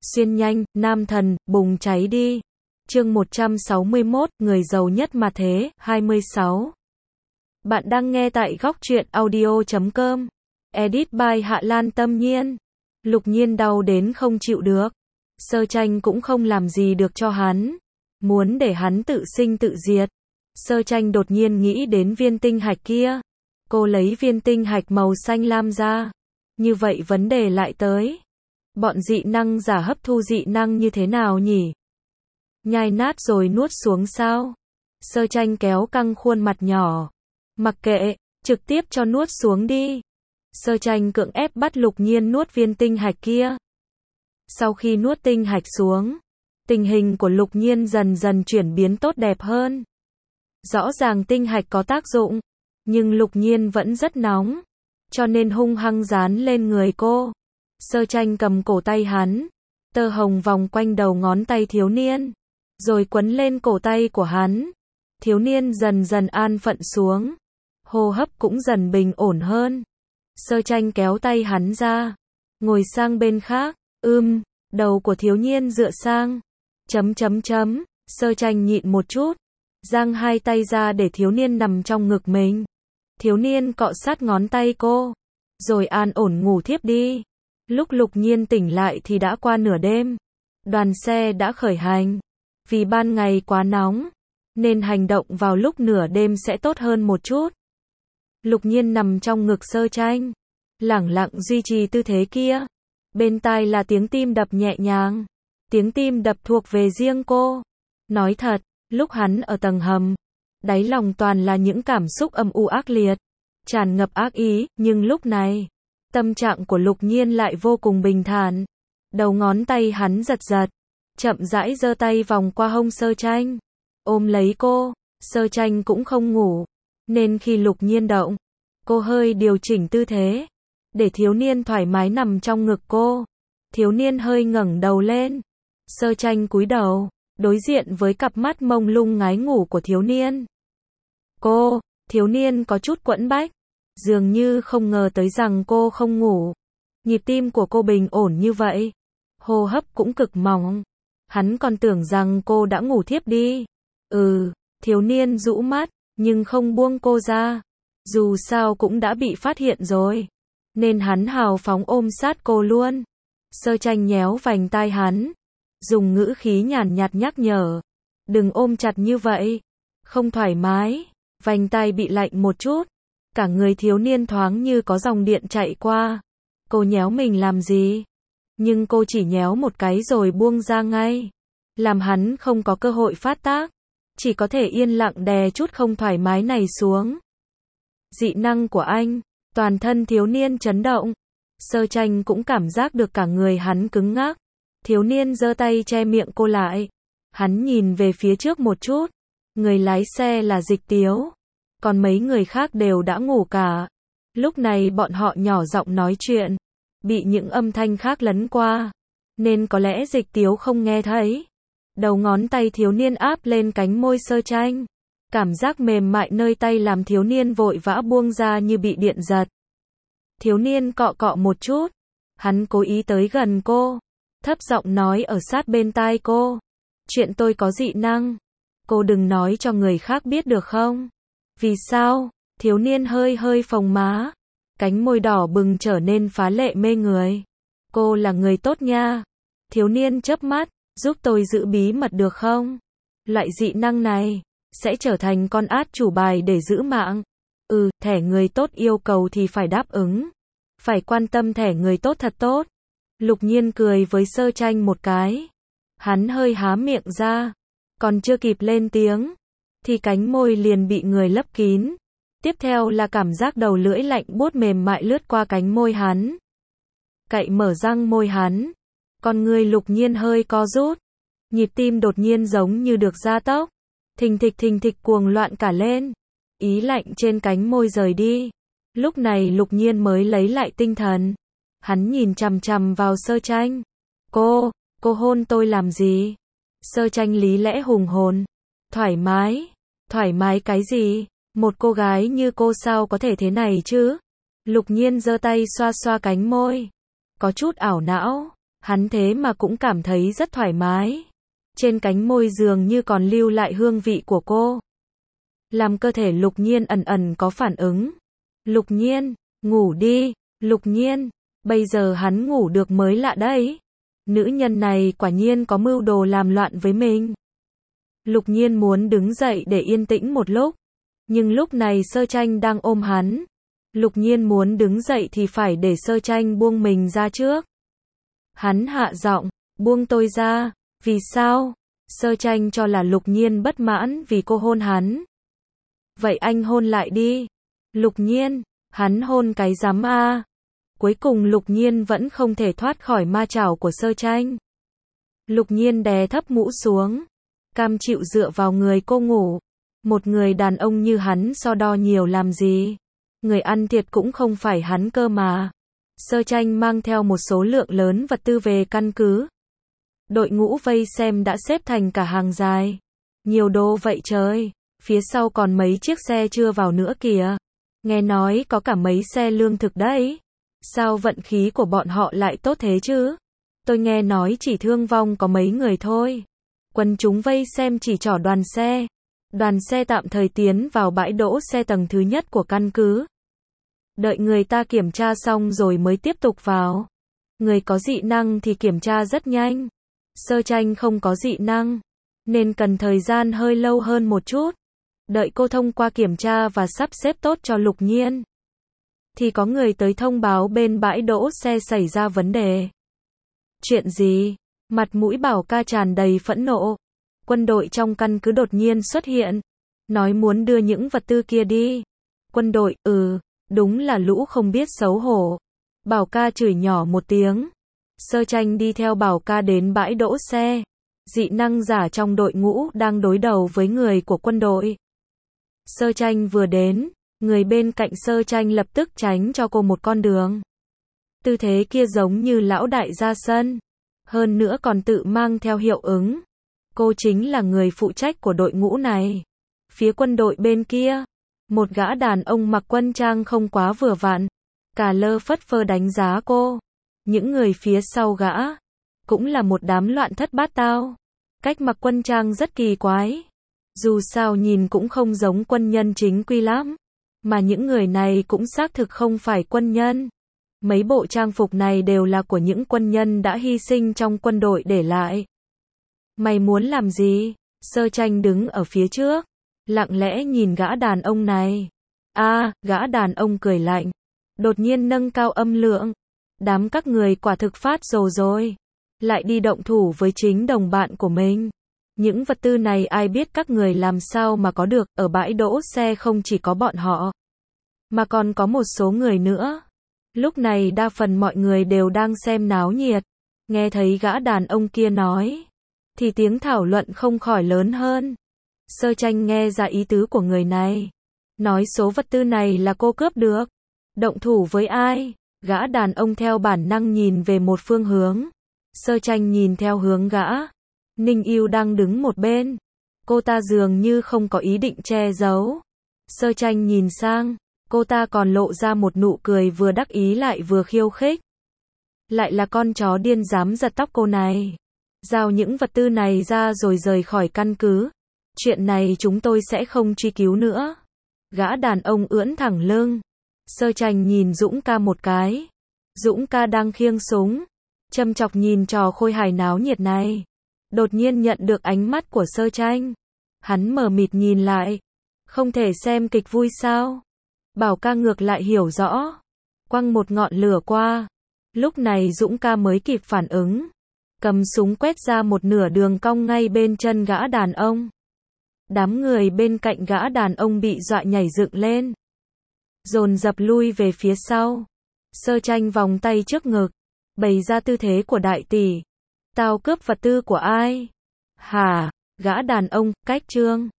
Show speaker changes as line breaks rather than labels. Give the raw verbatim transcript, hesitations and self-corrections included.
Xuyên nhanh, nam thần, bùng cháy đi. Chương một trăm sáu mươi mốt, người giàu nhất mà thế, hai mươi sáu. Bạn đang nghe tại góc truyện audio chấm com. Edit by Hạ Lan Tâm Nhiên. Lục Nhiên đau đến không chịu được. Sơ Tranh cũng không làm gì được cho hắn. Muốn để hắn tự sinh tự diệt. Sơ Tranh đột nhiên nghĩ đến viên tinh hạch kia. Cô lấy viên tinh hạch màu xanh lam ra. Như vậy vấn đề lại tới. Bọn dị năng giả hấp thu dị năng như thế nào nhỉ? Nhai nát rồi nuốt xuống sao? Sơ Tranh kéo căng khuôn mặt nhỏ. Mặc kệ, trực tiếp cho nuốt xuống đi. Sơ Tranh cưỡng ép bắt Lục Nhiên nuốt viên tinh hạch kia. Sau khi nuốt tinh hạch xuống, tình hình của Lục Nhiên dần dần chuyển biến tốt đẹp hơn. Rõ ràng tinh hạch có tác dụng, nhưng Lục Nhiên vẫn rất nóng, cho nên hung hăng dán lên người cô. Sơ Tranh cầm cổ tay hắn, tơ hồng vòng quanh đầu ngón tay thiếu niên, rồi quấn lên cổ tay của hắn. Thiếu niên dần dần an phận xuống, hô hấp cũng dần bình ổn hơn. Sơ Tranh kéo tay hắn ra, ngồi sang bên khác. Ưm, đầu của thiếu niên dựa sang. Chấm chấm chấm, Sơ Tranh nhịn một chút, giang hai tay ra để thiếu niên nằm trong ngực mình. Thiếu niên cọ sát ngón tay cô, rồi an ổn ngủ thiếp đi. Lúc Lục Nhiên tỉnh lại thì đã qua nửa đêm. Đoàn xe đã khởi hành. Vì ban ngày quá nóng, nên hành động vào lúc nửa đêm sẽ tốt hơn một chút. Lục Nhiên nằm trong ngực Sơ Tranh, lẳng lặng duy trì tư thế kia. Bên tai là tiếng tim đập nhẹ nhàng. Tiếng tim đập thuộc về riêng cô. Nói thật, lúc hắn ở tầng hầm, đáy lòng toàn là những cảm xúc âm u ác liệt, tràn ngập ác ý, nhưng lúc này, tâm trạng của Lục Nhiên lại vô cùng bình thản. Đầu ngón tay hắn giật giật, chậm rãi giơ tay vòng qua hông Sơ Tranh, ôm lấy cô. Sơ Tranh cũng không ngủ, nên khi Lục Nhiên động, cô hơi điều chỉnh tư thế, để thiếu niên thoải mái nằm trong ngực cô. Thiếu niên hơi ngẩng đầu lên. Sơ Tranh cúi đầu, đối diện với cặp mắt mông lung ngái ngủ của thiếu niên. Cô, thiếu niên có chút quẫn bách, dường như không ngờ tới rằng cô không ngủ. Nhịp tim của cô bình ổn như vậy, hô hấp cũng cực mỏng. Hắn còn tưởng rằng cô đã ngủ thiếp đi. Ừ, thiếu niên rũ mắt, nhưng không buông cô ra. Dù sao cũng đã bị phát hiện rồi, nên hắn hào phóng ôm sát cô luôn. Sơ Tranh nhéo vành tai hắn, dùng ngữ khí nhàn nhạt nhắc nhở. Đừng ôm chặt như vậy, không thoải mái. Vành tai bị lạnh một chút, cả người thiếu niên thoáng như có dòng điện chạy qua. Cô nhéo mình làm gì? Nhưng cô chỉ nhéo một cái rồi buông ra ngay, làm hắn không có cơ hội phát tác, chỉ có thể yên lặng đè chút không thoải mái này xuống. Dị năng của anh, toàn thân thiếu niên chấn động. Sơ Tranh cũng cảm giác được cả người hắn cứng ngắc. Thiếu niên giơ tay che miệng cô lại. Hắn nhìn về phía trước một chút. Người lái xe là Dịch Tiếu, còn mấy người khác đều đã ngủ cả. Lúc này bọn họ nhỏ giọng nói chuyện, bị những âm thanh khác lấn qua, nên có lẽ Dịch Tiếu không nghe thấy. Đầu ngón tay thiếu niên áp lên cánh môi Sơ Tranh. Cảm giác mềm mại nơi tay làm thiếu niên vội vã buông ra như bị điện giật. Thiếu niên cọ cọ một chút. Hắn cố ý tới gần cô, thấp giọng nói ở sát bên tai cô. Chuyện tôi có dị năng, cô đừng nói cho người khác biết được không? Vì sao? Thiếu niên hơi hơi phồng má, cánh môi đỏ bừng trở nên phá lệ mê người. Cô là người tốt nha. Thiếu niên chớp mắt, giúp tôi giữ bí mật được không? Loại dị năng này sẽ trở thành con át chủ bài để giữ mạng. Ừ, thẻ người tốt yêu cầu thì phải đáp ứng. Phải quan tâm thẻ người tốt thật tốt. Lục Nhiên cười với Sơ Tranh một cái. Hắn hơi há miệng ra, còn chưa kịp lên tiếng, thì cánh môi liền bị người lấp kín. Tiếp theo là cảm giác đầu lưỡi lạnh buốt mềm mại lướt qua cánh môi hắn. Cậy mở răng môi hắn. Con người Lục Nhiên hơi co rút. Nhịp tim đột nhiên giống như được gia tốc. Thình thịch thình thịch cuồng loạn cả lên. Ý lạnh trên cánh môi rời đi. Lúc này Lục Nhiên mới lấy lại tinh thần. Hắn nhìn chằm chằm vào Sơ Tranh. Cô, cô hôn tôi làm gì? Sơ Tranh lý lẽ hùng hồn. Thoải mái. Thoải mái cái gì? Một cô gái như cô sao có thể thế này chứ? Lục Nhiên giơ tay xoa xoa cánh môi. Có chút ảo não. Hắn thế mà cũng cảm thấy rất thoải mái. Trên cánh môi dường như còn lưu lại hương vị của cô. Làm cơ thể Lục Nhiên ẩn ẩn có phản ứng. Lục Nhiên, ngủ đi, Lục Nhiên, bây giờ hắn ngủ được mới lạ đấy. Nữ nhân này quả nhiên có mưu đồ làm loạn với mình. Lục Nhiên muốn đứng dậy để yên tĩnh một lúc. Nhưng lúc này Sơ Tranh đang ôm hắn. Lục Nhiên muốn đứng dậy thì phải để Sơ Tranh buông mình ra trước. Hắn hạ giọng, buông tôi ra. Vì sao? Sơ Tranh cho là Lục Nhiên bất mãn vì cô hôn hắn. Vậy anh hôn lại đi. Lục Nhiên, hắn hôn cái rắm a. Cuối cùng Lục Nhiên vẫn không thể thoát khỏi ma chảo của Sơ Tranh. Lục Nhiên đè thấp mũ xuống, cam chịu dựa vào người cô ngủ. Một người đàn ông như hắn so đo nhiều làm gì? Người ăn thiệt cũng không phải hắn cơ mà. Sơ Tranh mang theo một số lượng lớn vật tư về căn cứ. Đội ngũ vây xem đã xếp thành cả hàng dài. Nhiều đồ vậy trời, phía sau còn mấy chiếc xe chưa vào nữa kìa. Nghe nói có cả mấy xe lương thực đấy. Sao vận khí của bọn họ lại tốt thế chứ? Tôi nghe nói chỉ thương vong có mấy người thôi. Quần chúng vây xem chỉ trỏ đoàn xe. Đoàn xe tạm thời tiến vào bãi đỗ xe tầng thứ nhất của căn cứ. Đợi người ta kiểm tra xong rồi mới tiếp tục vào. Người có dị năng thì kiểm tra rất nhanh. Sơ Tranh không có dị năng, nên cần thời gian hơi lâu hơn một chút. Đợi cô thông qua kiểm tra và sắp xếp tốt cho Lục Nhiên, thì có người tới thông báo bên bãi đỗ xe xảy ra vấn đề. Chuyện gì? Mặt mũi Bảo Ca tràn đầy phẫn nộ. Quân đội trong căn cứ đột nhiên xuất hiện, nói muốn đưa những vật tư kia đi. Quân đội, ừ, đúng là lũ không biết xấu hổ. Bảo Ca chửi nhỏ một tiếng. Sơ Tranh đi theo Bảo Ca đến bãi đỗ xe. Dị năng giả trong đội ngũ đang đối đầu với người của quân đội. Sơ Tranh vừa đến, người bên cạnh Sơ Tranh lập tức tránh cho cô một con đường. Tư thế kia giống như lão đại ra sân. Hơn nữa còn tự mang theo hiệu ứng. Cô chính là người phụ trách của đội ngũ này. Phía quân đội bên kia, một gã đàn ông mặc quân trang không quá vừa vặn, cả lơ phất phơ đánh giá cô. Những người phía sau gã cũng là một đám loạn thất bát tao. Cách mặc quân trang rất kỳ quái. Dù sao nhìn cũng không giống quân nhân chính quy lắm. Mà những người này cũng xác thực không phải quân nhân. Mấy bộ trang phục này đều là của những quân nhân đã hy sinh trong quân đội để lại. Mày muốn làm gì? Sơ Tranh đứng ở phía trước, lặng lẽ nhìn gã đàn ông này. A, à, gã đàn ông cười lạnh, đột nhiên nâng cao âm lượng. Đám các người quả thực phát rồ rồi. Lại đi động thủ với chính đồng bạn của mình. Những vật tư này ai biết các người làm sao mà có được. Ở bãi đỗ xe không chỉ có bọn họ, mà còn có một số người nữa. Lúc này đa phần mọi người đều đang xem náo nhiệt. Nghe thấy gã đàn ông kia nói, thì tiếng thảo luận không khỏi lớn hơn. Sơ Tranh nghe ra ý tứ của người này. Nói số vật tư này là cô cướp được. Động thủ với ai? Gã đàn ông theo bản năng nhìn về một phương hướng. Sơ Tranh nhìn theo hướng gã. Ninh Yêu đang đứng một bên. Cô ta dường như không có ý định che giấu. Sơ Tranh nhìn sang. Cô ta còn lộ ra một nụ cười vừa đắc ý lại vừa khiêu khích. Lại là con chó điên dám giật tóc cô này. Giao những vật tư này ra rồi rời khỏi căn cứ. Chuyện này chúng tôi sẽ không truy cứu nữa. Gã đàn ông ưỡn thẳng lưng. Sơ Tranh nhìn Dũng ca một cái. Dũng ca đang khiêng súng, châm chọc nhìn trò khôi hài náo nhiệt này. Đột nhiên nhận được ánh mắt của Sơ Tranh. Hắn mờ mịt nhìn lại. Không thể xem kịch vui sao? Bảo Ca ngược lại hiểu rõ. Quăng một ngọn lửa qua. Lúc này Dũng ca mới kịp phản ứng. Cầm súng quét ra một nửa đường cong ngay bên chân gã đàn ông. Đám người bên cạnh gã đàn ông bị dọa nhảy dựng lên. Dồn dập lui về phía sau. Sơ Tranh vòng tay trước ngực, bày ra tư thế của đại tỷ. Tao cướp vật tư của ai? Hả? Gã đàn ông, cách trương.